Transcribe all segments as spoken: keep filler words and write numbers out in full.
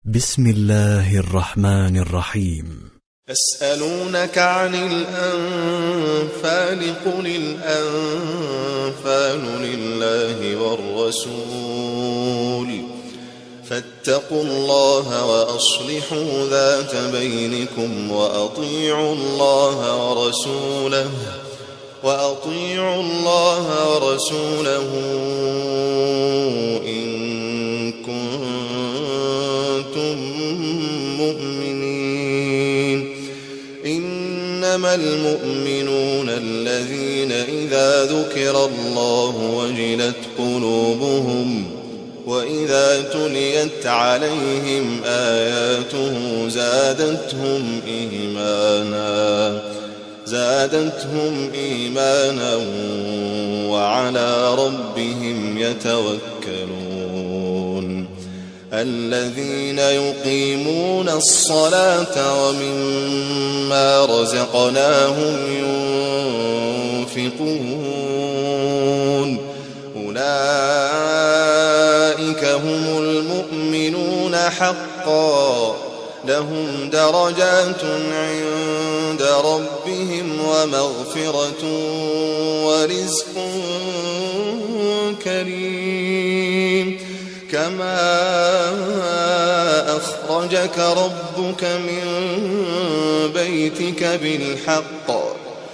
بسم الله الرحمن الرحيم. يسألونك عن الأنفال قل الأنفال لله والرسول فاتقوا الله وأصلحوا ذات بينكم وأطيعوا الله ورسوله وأطيعوا الله ورسوله إن كنتم مؤمنين. إنما المؤمنون الذين إذا ذكر الله وجلت قلوبهم وإذا تليت عليهم آياته زادتهم إيمانا زادتهم إيمانا وعلى ربهم يتوكلون. الذين يقيمون الصلاة ومما رزقناهم ينفقون أولئك هم المؤمنون حقا لهم درجات عند ربهم ومغفرة ورزق كريم. كما أخرجك ربك من بيتك بالحق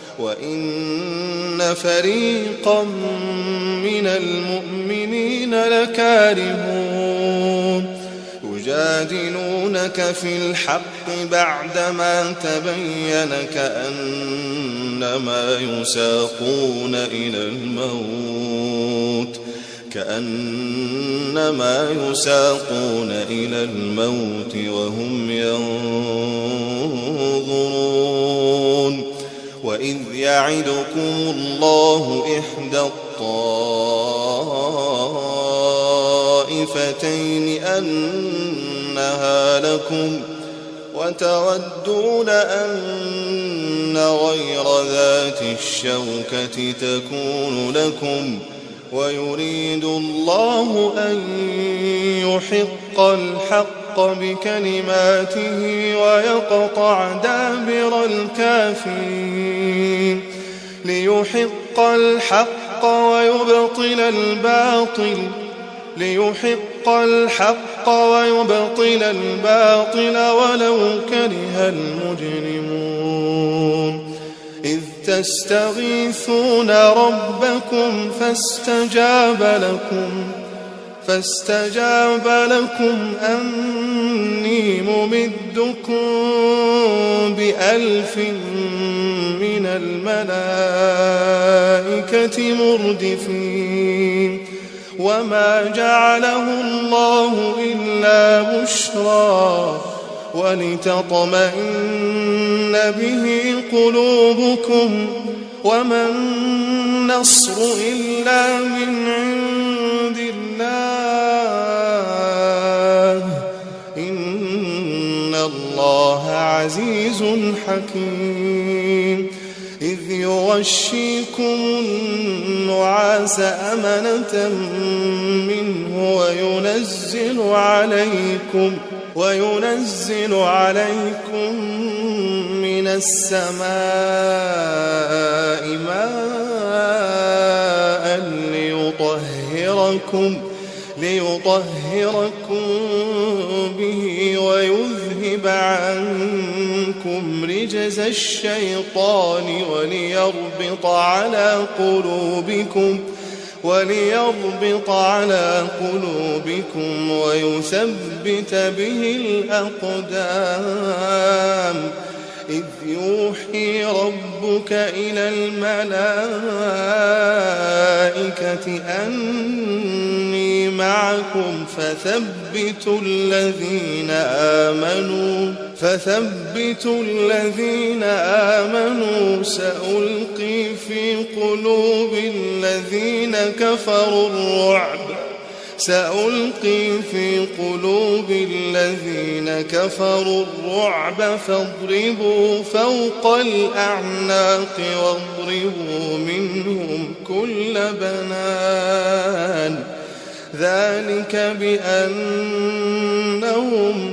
وإن فريقا من المؤمنين لكارهون يجادلونك في الحق بعدما تبين كأنما يساقون إلى الموت كأنما يساقون إلى الموت وهم ينظرون. وإذ يعدكم الله إحدى الطائفتين أنها لكم وتودون أن غير ذات الشوكة تكون لكم ويريد الله أن يحق الحق بكلماته ويقطع دابر الكافرين ليحق الحق ويبطل الباطل ليحق الحق ويبطل الباطل ولو كره المجرمون. إذ تستغيثون ربكم فاستجاب لكم فاستجاب لكم أني ممدكم بألف من الملائكة مردفين. وما جعله الله إلا بشرى ولتطمئن به قلوبكم وما النصر إلا من عند الله إن الله عزيز حكيم. إذ يغشيكم النعاس أمنة منه وينزل عليكم وينزل عليكم من السماء ماء ليطهركم ليطهركم به ويذهب عنكم رجز الشيطان وليربط على قلوبكم وليربط على قلوبكم ويثبت به الأقدام. إذ يوحي ربك إلى الملائكة أني معكم فثبتوا الذين آمنوا فثبتوا الذين آمنوا سألقي في قلوب الذين كفروا الرعب سألقي في قلوب الذين كفروا الرعب فاضربوا فوق الأعناق واضربوا منهم كل بنان ذلك بأنهم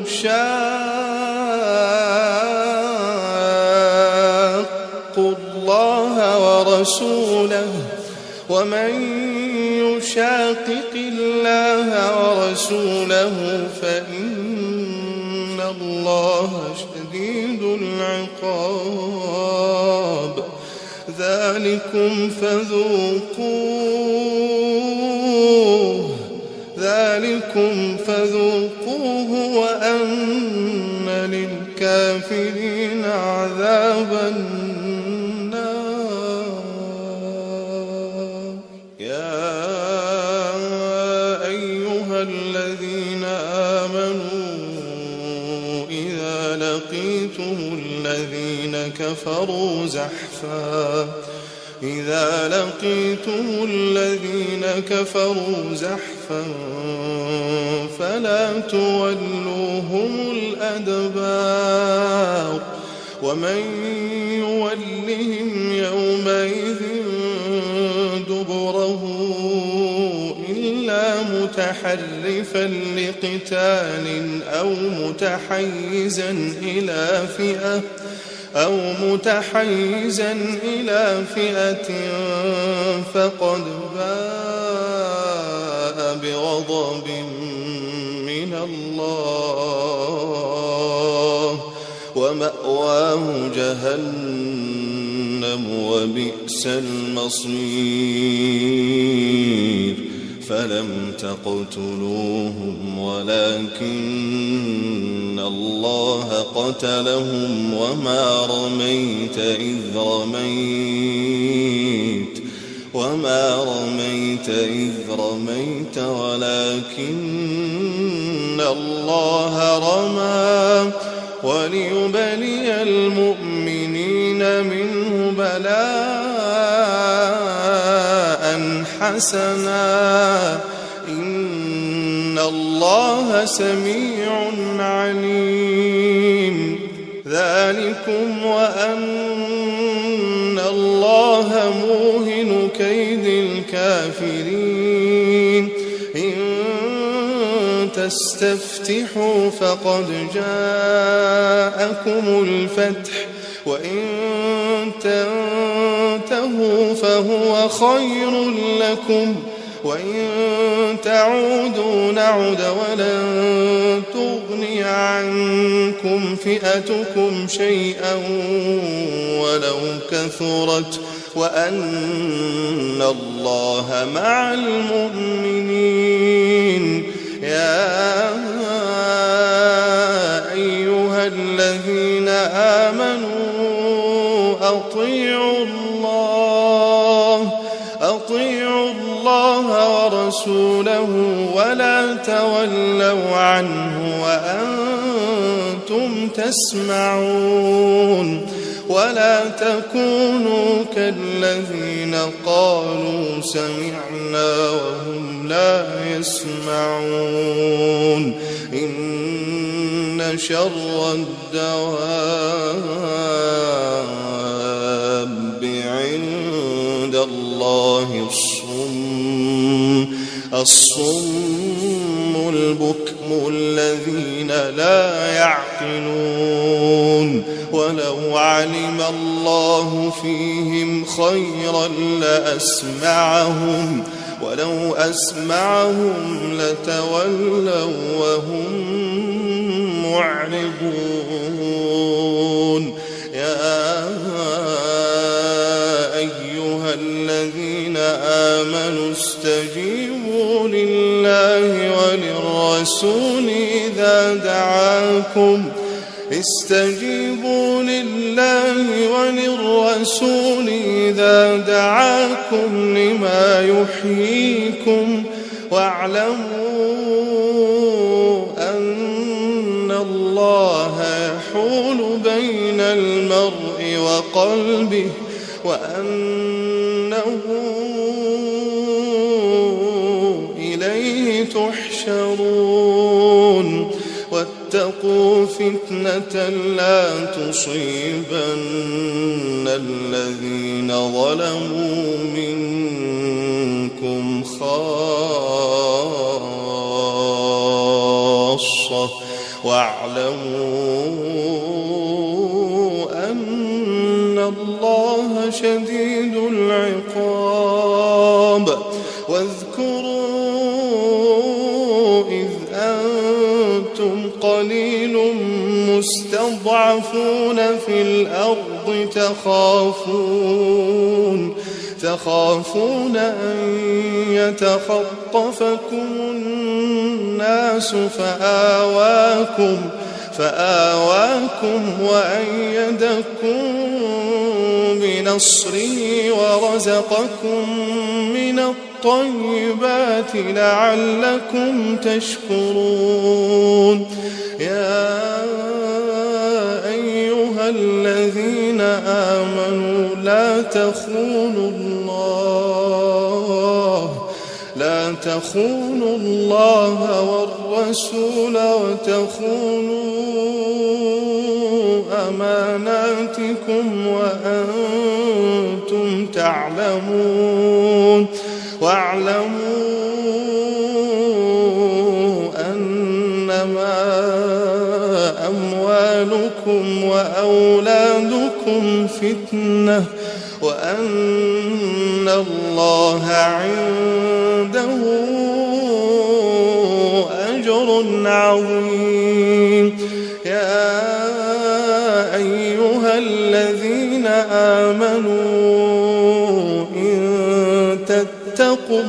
شاقوا الله ورسوله ومن يشاقق الله ورسوله فإن الله شديد العقاب ذلكم فذوقوه ذلكم فذوقوه وأن للكافرين عذاب النار. يا أيها الذين آمنوا إذا لقيتم الذين كفروا زحفا إذا لقيتم الذين كفروا زحفا فلا تولوهم الأدبار ومن يولهم يومئذ دبره إلا متحرفا لقتال أو متحيزا إلى فئة أو متحيزا إلى فئة فقد باء بغضب من الله ومأواه جهنم وبئس المصير. فلم تقتلوهم ولكن الله قتلهم وما رميت إذ رميت وما رميت إذ رميت ولكن الله رمى وليبلي المؤمنين منه بلاء حسنا إن الله سميع عليم. ذلكم وأن الله موهن كيد الكافرين. إن تستفتحوا فقد جاءكم الفتح وإن تنتهوا فهو خير لكم وإن تعودوا نعد ولن تغني عنكم فئتكم شيئا ولو كثرت وأن الله مع المؤمنين. يا أيها الذين آمنوا أطيعوا الله أطيعوا الله ورسوله ولا تولوا عنه وأنتم تسمعون ولا تكونوا كالذين قالوا سمعنا وهم لا يسمعون. إن شر الدواب عند الله الصم الصم البكم الذين لا يعقلون. ولو علم الله فيهم خيرا لأسمعهم ولو أسمعهم لتولوا وهم معرضون. يا أيها الذين آمنوا استجيبوا لله وللرسول إذا دعاكم استجيبوا لله وللرسول إذا دعاكم لما يحييكم واعلموا أن الله يحول بين المرء وقلبه وأنه إليه تحشرون. واتقوا فتنة لا تصيبن الذين ظلموا منكم خاصة خاصة واعلموا أن الله شديد العقاب. واذكروا إذ أنتم قليل مستضعفون في الأرض تخافون تخافون أن يتخطفكم الناس فآواكم فآواكم وأيدكم بنصره ورزقكم من الطيبات لعلكم تشكرون. يا أيها الذين آمنوا لا تخونوا الله لا تخونوا الله والرسول وتخونوا أماناتكم وأنتم تعلمون. واعلموا أنما أموالكم وأولادكم فتنة وأن الله عنده أجر عظيم. يا أيها الذين آمنوا إن تتقوا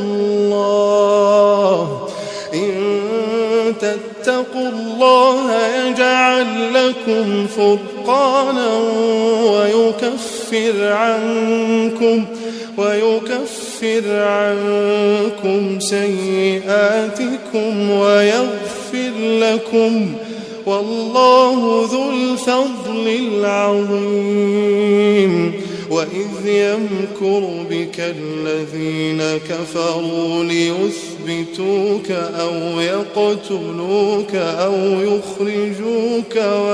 الله إن تتقوا الله يجعل لكم فرقانا ويكفر عنكم ويكفر عنكم سيئاتكم ويغفر لكم والله ذو الفضل العظيم. وإذ يمكر بك الذين كفروا ليثبتوك أو يقتلوك أو يخرجوك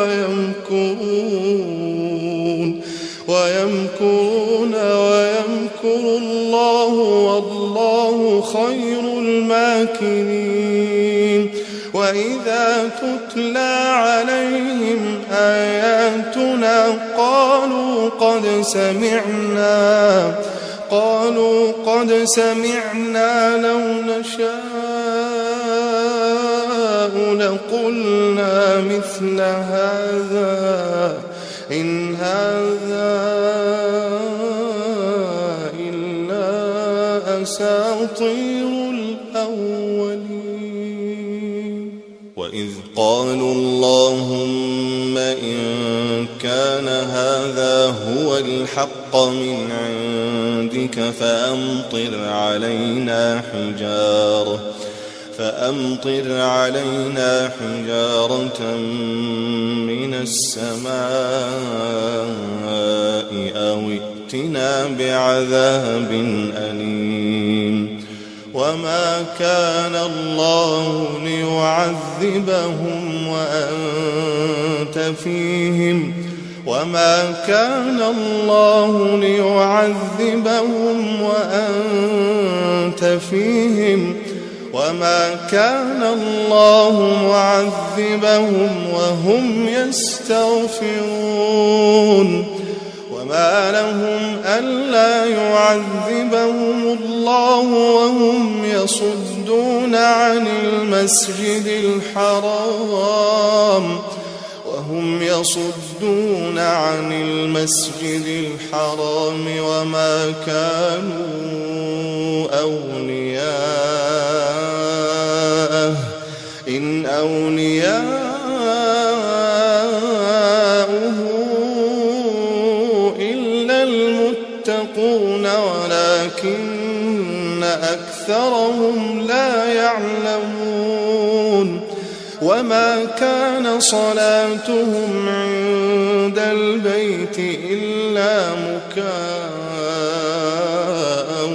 ويمكرون ويمكرون ويمكر الله والله خير الماكرين. وإذا تتلى عليهم آياتنا قالوا قد سمعنا قالوا قد سمعنا لو نشاء لقلنا مثل هذا إن هذا إلا أساطير الأولين. وإذ قالوا اللهم إن كان هذا هو الحق من عندك فأمطر علينا حجارة فأمطر علينا حجارة من السماء أو ائتنا بعذاب أليم. وما كان الله ليعذبهم وأنت فيهم وما كان الله ليعذبهم وأنت فيهم وما كان الله معذبهم وهم يستغفرون. وما لهم ألا يعذبهم الله وهم يصدون عن المسجد الحرام وهم يصدون عن المسجد الحرام وما كانوا أولياءه إن أولياءه إلا المتقون ولكن أكثرهم لا يعلمون. وما كان صلاتهم عند البيت إلا مكاء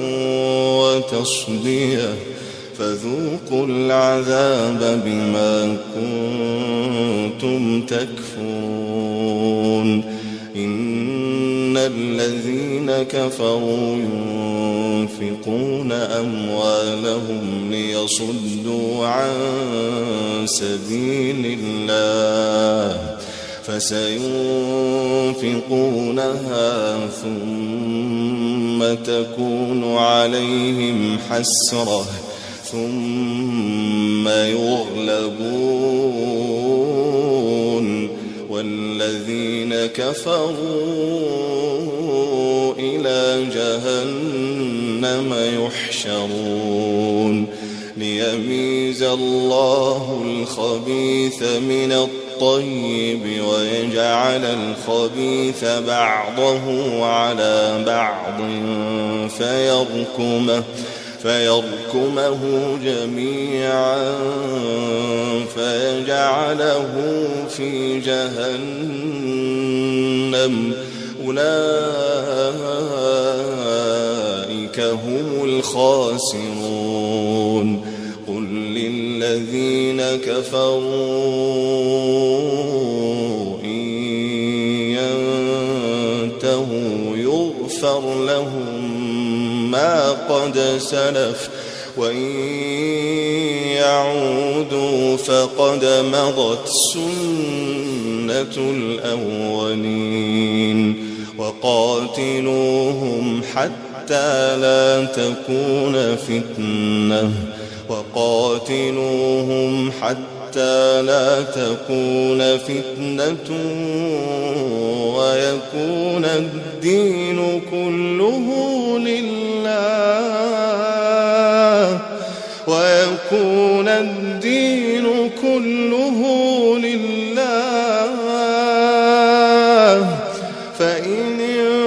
وتصدية فذوقوا العذاب بما كنتم تكفرون. إن الذين كفروا ينفقون أموالهم ليصدوا عن سبيل الله فسينفقونها ثم تكون عليهم حسرة ثم يغلبون والذين كفروا إلى جهنم يحشرون ليميز الله الخبيث من الطيب ويجعل الخبيث بعضه على بعض فيركمه فيركمه جميعا فيجعله في جهنم أولئك هم الخاسرون قل للذين كفروا إن ينتهوا يغفر لهم ما قد سلف وإن يعودوا فقد مضت سنة الأولين وقاتلوهم حتى لا تكون فتنة وقاتلوهم حتى لا تكون فتنة ويكون الدين كله لله ويكون الدين كله لله فإن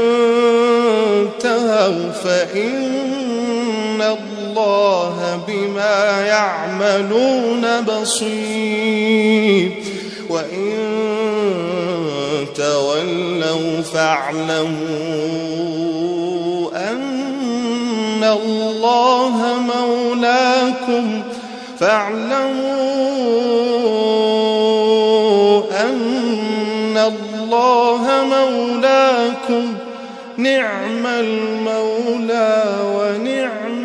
انتهوا فإن الله بما يعملون بصير وإن تولوا فاعلموا أن الله مولاكم فاعلموا أن الله مولاكم نعم المولى ونعم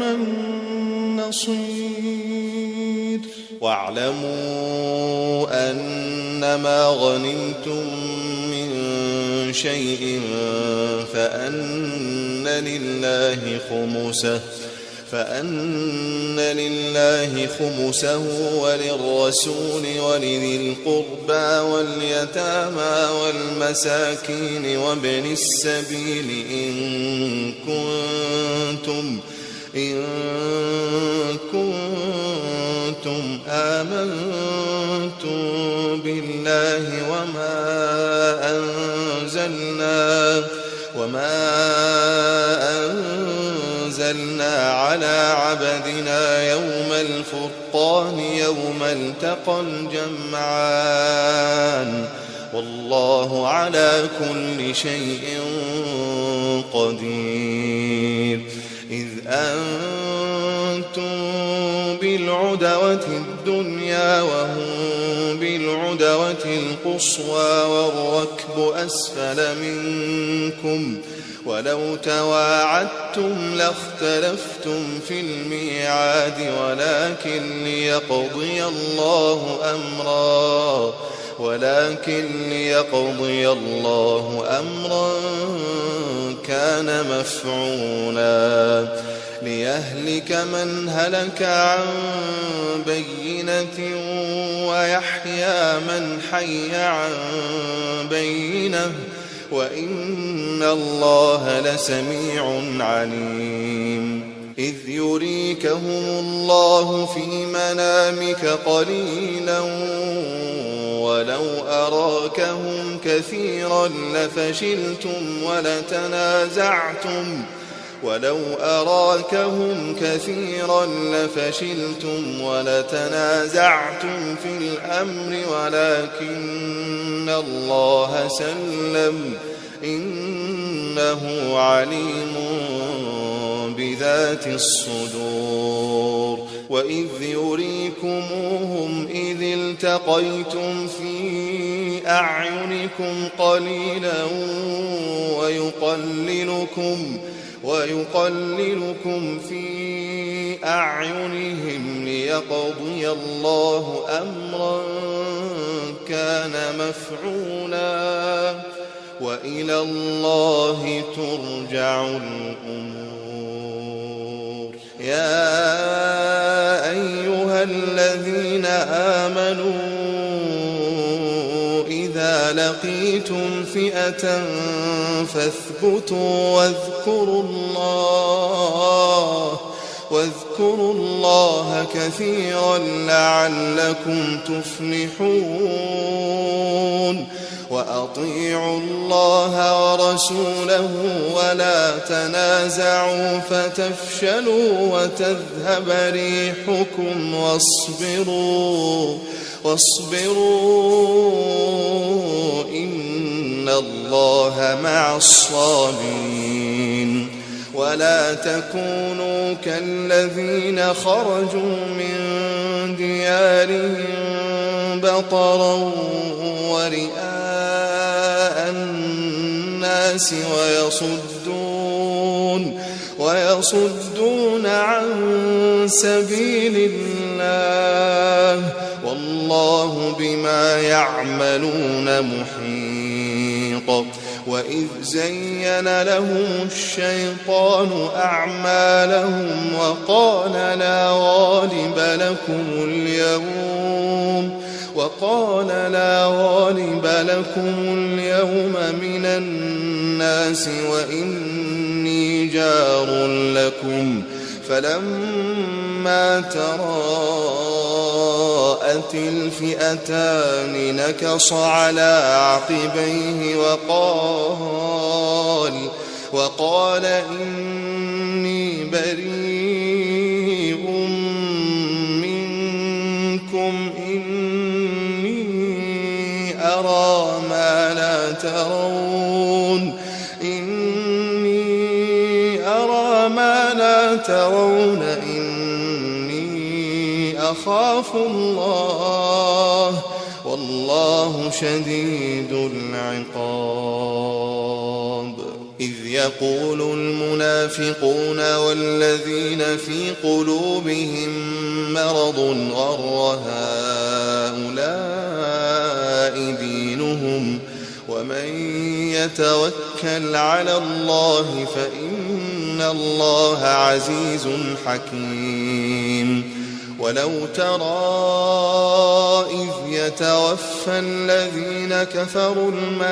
النصير واعلموا أنما غنمتم من شيء فأن لله خمسه فأن لله خمسه وللرسول ولذي القربى واليتامى والمساكين وابن السبيل إن كنتم إن كنتم آمنتم بالله وما أنزلنا وما أنزلنا على عبدنا يوم الفرقان يوم التقى الجمعان والله على كل شيء قدير إذ أنتم بالعدوة الدنيا وهم بالعدوة القصوى والركب أسفل منكم ولو تواعدتم لاختلفتم في الميعاد ولكن ليقضي الله أمرا ولكن ليقضي الله أمرا كان مفعولا ليهلك من هلك عن بينة ويحيى من حي عن بينة وإن الله لسميع عليم إذ يريكهم الله في منامك قليلا ولو أراكهم كثيرا لفشلتم ولتنازعتم ولو أراكهم كثيرا لفشلتم ولتنازعتم في الأمر ولكن الله سلم إنه عليم بذات الصدور وإذ يريكموهم إذ التقيتم في أعينكم قليلا ويقللكم ويقللكم في أعينهم ليقضي الله أمرا كان مفعولا وإلى الله ترجع الأمور. يا أيها الذين آمنوا إذا لقيتم فئة فاثبتوا واذكروا الله واذكروا الله كثيرا لعلكم تفلحون. وأطيعوا الله ورسوله ولا تنازعوا فتفشلوا وتذهب ريحكم واصبروا واصبروا إن الله مع الصابرين. ولا تكونوا كالذين خرجوا من ديارهم بطرا ورئاء الناس ويصدون ويصدون عن سبيل الله والله بما يعملون محيط. وإذ زين لهم الشيطان أعمالهم وقال لا غالب لكم اليوم وقال لا غالب لكم اليوم من الناس وإني جار لكم فلما تراءت الفئتان نكص على عقبيه وقال وقال إني بريء منكم إني أرى ما لا ترون إني أرى ما لا ترون إني أخاف الله والله شديد العقاب. إذ يقول المنافقون والذين في قلوبهم مرض غر هؤلاء دينهم ومن يتوكل على الله فإن الله عزيز حكيم. ولو ترى إذ يتوفى الذين كفروا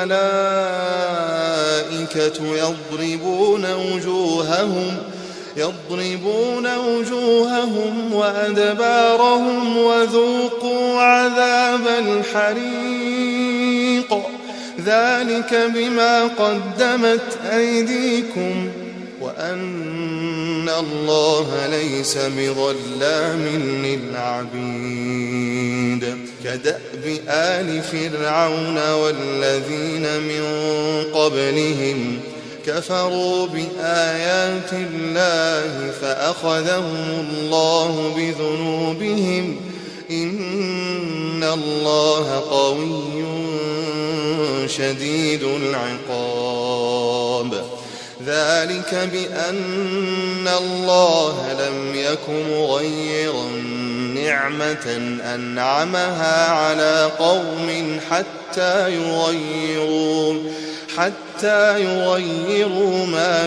الملائكة يضربون وجوههم يضربون وجوههم وأدبارهم وذوقوا عذاب الحريق ذلك بما قدمت أيديكم وأن الله ليس بظلام للعبيد. كدأب آل فرعون والذين من قبلهم كفروا بآيات الله فأخذهم الله بذنوبهم إن الله قوي شديد العقاب. ذلك بأن الله لم يك مغيرا نعمة أنعمها على قوم حتى يغيروا حتى يغيروا ما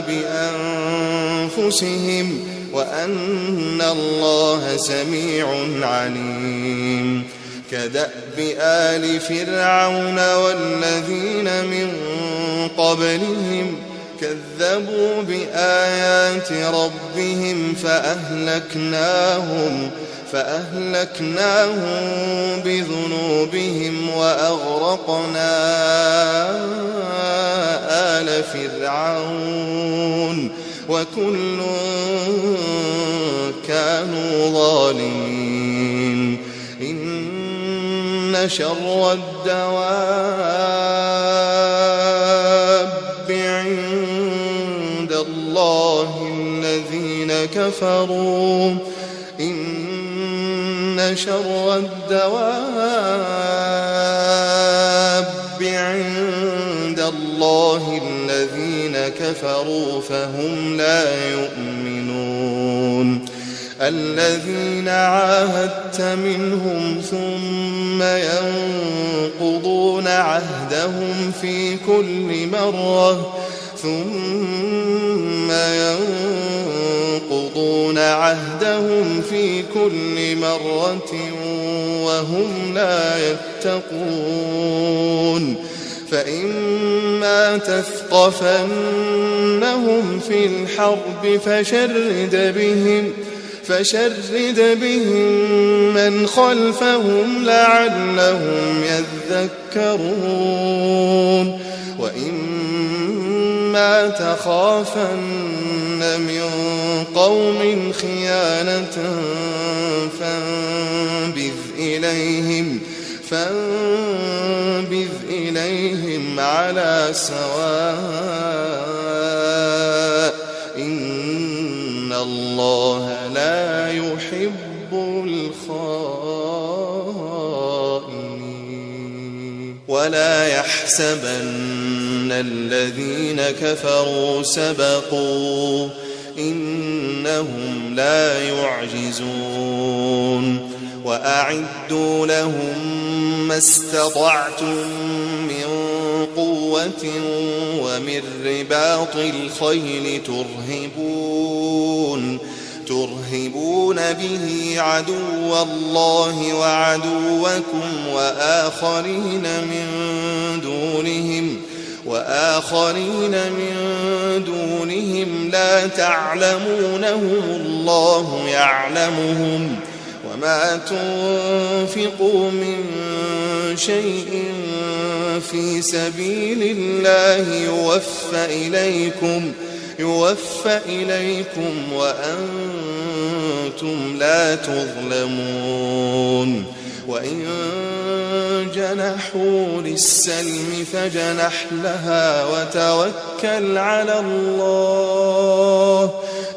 بأنفسهم وأن الله سميع عليم. كدأب آل فرعون والذين من قبلهم كذبوا بآيات ربهم فأهلكناهم فأهلكناهم بذنوبهم وأغرقنا آل فرعون وكل كانوا ظالمين. إن شر الدواب عند الله الذين كفروا إن شر الدواب الله الذين كفروا فهم لا يؤمنون الذين عاهدت منهم ثم ينقضون عهدهم في كل مرة ثم ينقضون عهدهم في كل مرة وهم لا يتقون فإما تثقفنهم في الحرب فشرد بهم فشرد بهم من خلفهم لعلهم يذكرون وإما تخافن من قوم خيانة فانبذ إليهم فانبذ إليهم على سواء إن الله لا يحب الخائنين ولا يحسبن الذين كفروا سبقوا إنهم لا يعجزون وأعدوا لهم ما استطعتم من قوة ومن رباط الخيل ترهبون ترهبون به عدو الله وعدوكم وآخرين من دونهم وآخرين من دونهم لا تعلمونهم الله يعلمهم وما تنفقوا من شيء في سبيل الله يوفى إليكم يوفى إليكم وأنتم لا تظلمون وإن جنحوا للسلم فجنح لها وتوكل على الله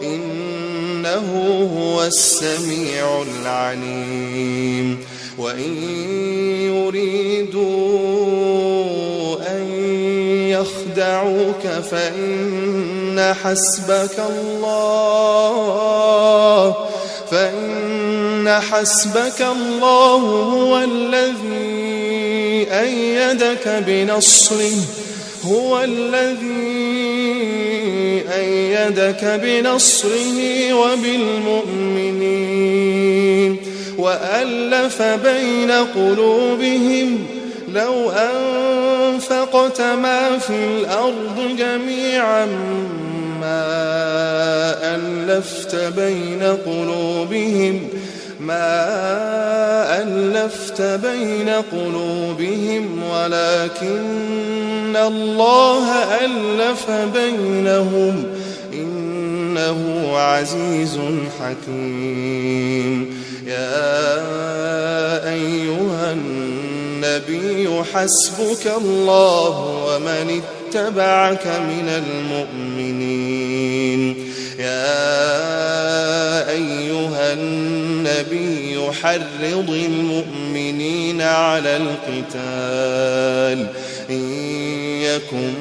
إنه هو السميع العليم وإن يريدوا أن يخدعوك فإن حسبك الله فإن حسبك الله هو الذي أيدك بنصره هو الذي أيدك بنصره وبالمؤمنين وألف بين قلوبهم لو أنفقت ما في الأرض جميعا ما ألفت بين قلوبهم ما ألفت بين قلوبهم ولكن الله ألف بينهم إنه عزيز حكيم يا أيها النبي حسبك الله ومن اتبعك من المؤمنين يا أيها النبي حرض المؤمنين على القتال إن يكن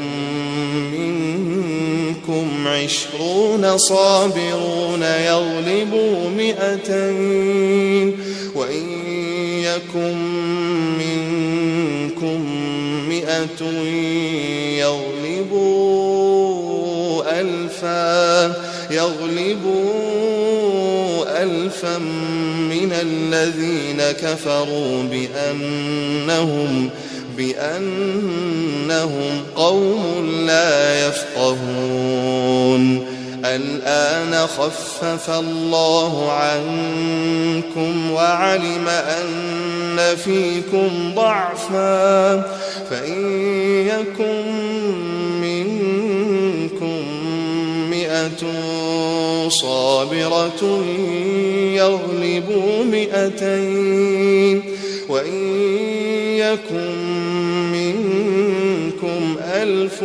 منكم عشرون صابرون يغلبوا مئتين وإن يكن منكم مئة يغلبوا ألفا يغلبوا ألفا من الذين كفروا بأنهم بأنهم قوم لا يفقهون الآن خفف الله عنكم وعلم أن فيكم ضعفا فإن يكن منكم مئة صابرة يغلبوا مئتين وإن يكن منكم ألف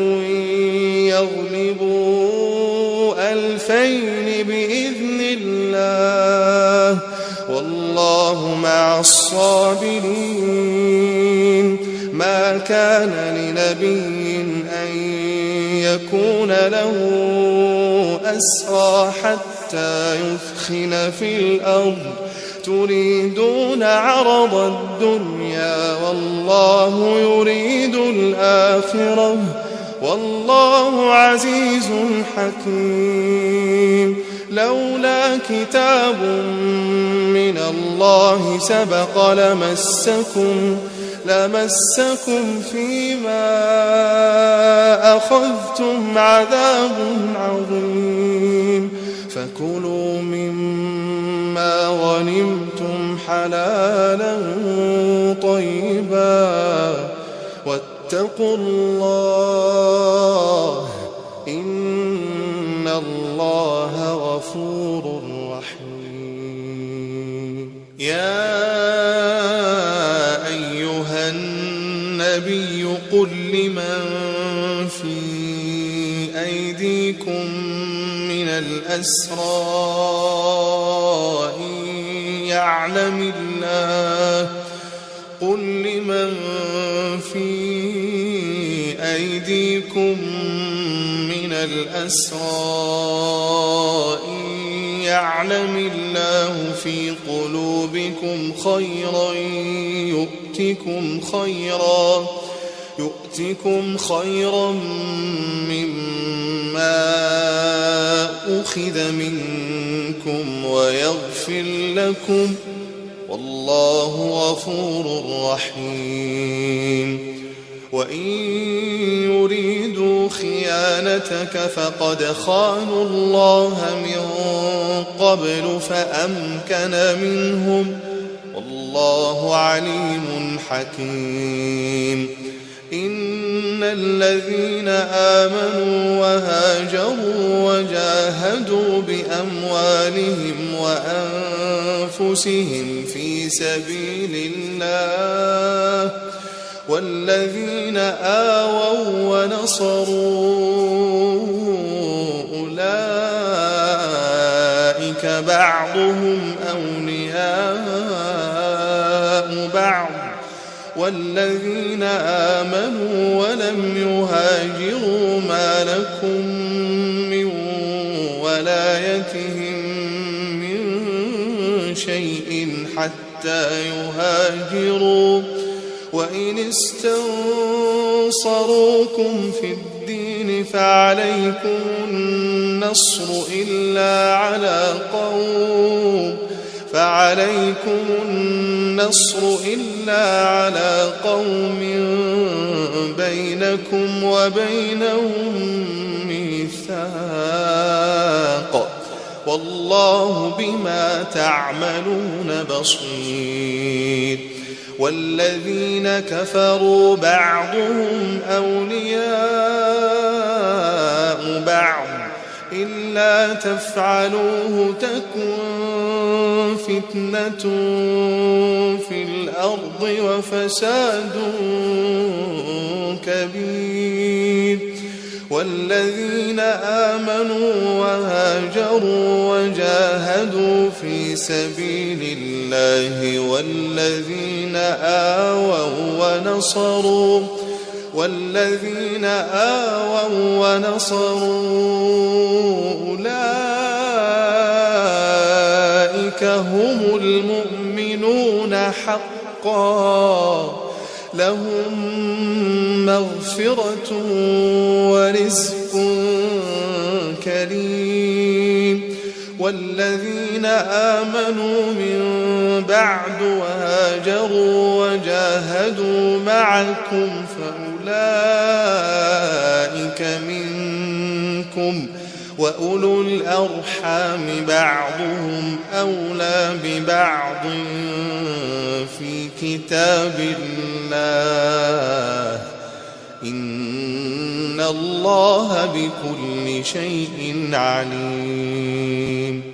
يغلبوا ألفين بإذن الله والله مع الصابرين ما ما كان لنبي أن يكون له أسرى حتى يثخن في الأرض تريدون عرض الدنيا والله يريد الآخرة والله عزيز حكيم. لولا كتاب من الله سبق لمسكم لمسكم فيما أخذتم عذاب عظيم. فكلوا مما غنمتم حلالا طيبا واتقوا الله إن الله غفور رحيم. يا أيها النبي قل لمن في أيديكم من الأسرى إن يعلم الله قل لمن في أيديكم من الأسرى إن يعلم الله في قلوبكم خيرا يؤتكم خيرا يؤتكم خيرا مما أخذ منكم ويغفر لكم والله غفور رحيم. وإن يريدوا خيانتك فقد خانوا الله من قبل فأمكن منهم والله عليم حكيم. إن الذين آمنوا وهاجروا وجاهدوا بأموالهم وأنفسهم في سبيل الله والذين آووا ونصروا أولئك بعضهم أولياء بعض والذين آمنوا ولم يهاجروا ما لكم من ولايتهم من شيء حتى يهاجروا وإن استنصروكم في الدين فعليكم النصر إلا على قوم فعليكم النصر إلا على قوم بينكم وبينهم ميثاق والله بما تعملون بصير. والذين كفروا بعضهم أولياء بعض إلا تفعلوه تكن فتنة في الأرض وفساد كبير. والذين آمنوا وهاجروا وجاهدوا في سبيل الله والذين آووا ونصروا والذين آووا ونصروا أولئك هم المؤمنون حقا لهم مغفرة ورزق كريم. والذين آمنوا من بعد وهاجروا وجاهدوا معكم فأولئك منكم وأولو الأرحام بعضهم أولى ببعض في كتاب الله إن الله بكل شيء عليم.